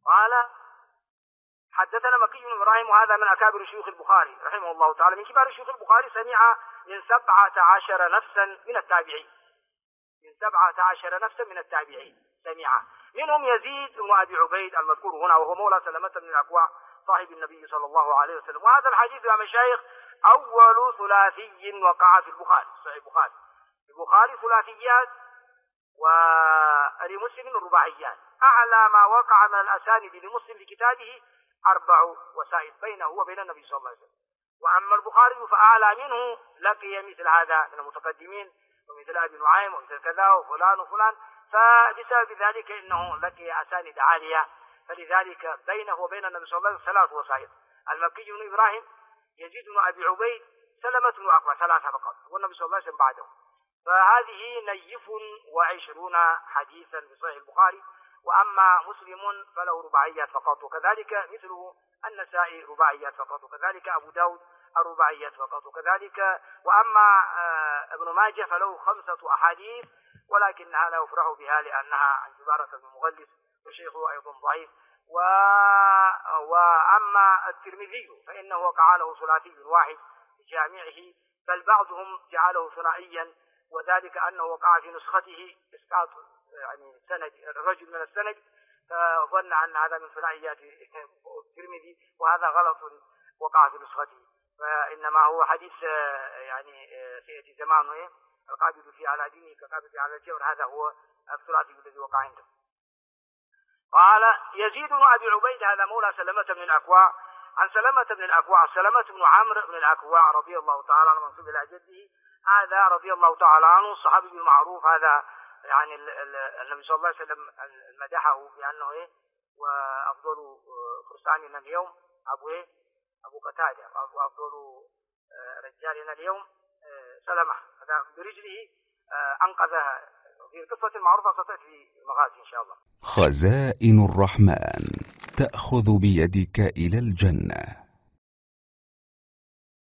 قال حدثنا مكي بن إبراهيم وهذا من أكابر شيوخ البخاري رحمه الله تعالى، من كبار شيوخ البخاري، سمع من 17 نفسا من التابعين، من 17 نفسا من التابعين سمع، منهم يزيد بن أبي عبيد المذكور هنا وهو مولى سلمة بن الأكوع صاحب النبي صلى الله عليه وسلم. وهذا الحديث يا مشايخ أول ثلاثي وقع في البخاري، صحيح البخاري، البخاري ثلاثيات ولمسلم الرباعيات. أعلى ما وقع من الأسانيد لمسلم في كتابه 4 وسائد بينه وبين النبي صلى الله عليه وسلم. وأما البخاري فأعلى منه لقي مثل هذا من المتقدمين ومثل أبي نعيم ومثل كذا وفلان وفلان، فبسبب ذلك إنه لقي أسانيد عالية، فلذلك بينه وبين النبي صلى الله عليه وسلم 3 وسائد، المكي بن إبراهيم، يزيد بن أبي عبيد، سلمة بن الأكوع، 3 فقط، والنبي صلى الله عليه وسلم بعده. فهذه 29 حديثا في صحيح البخاري. وأما مسلم فله رباعيات فقط، وكذلك مثله النسائي رباعيات فقط، وكذلك أبو داود الرباعيات فقط، وكذلك وأما ابن ماجه فله 5 أحاديث ولكنها لا يفرح بها لأنها عن جبارة بن مغلس وشيخه أيضا ضعيف. وأما الترمذي فإنه وقع له ثلاثي واحد في جامعه، بل بعضهم جعله ثنائيا، وذلك أنه وقع في نسخته إسقاط يعني سند الرجل من السند، فظن أن هذا من ثنائيات الترمذي، وهذا غلط وقع في نسخته، فإنما هو حديث يعني سيأتي زمانه القابض في على دينه كقابض على الجبر، هذا هو الثلاثي الذي وقع عنده. قال يزيد بن أبي عبيد هذا مولى سلمة بن الأكوع، عن سلمة بن الأكوع سلمة بن عمرو بن الأكوع رضي الله تعالى عنه منسوب إلى جده، هذا رضي الله تعالى عنه الصحابي المعروف، هذا يعني النبي صلى الله عليه وسلم مدحه بأنه وأفضل فرساننا اليوم أبو قتادة، وأفضل رجالنا اليوم سلمة، هذا برجله أنقذها في القصة المعروفة ستأتي في المغازي إن شاء الله. خزائن الرحمن تأخذ بيدك إلى الجنة.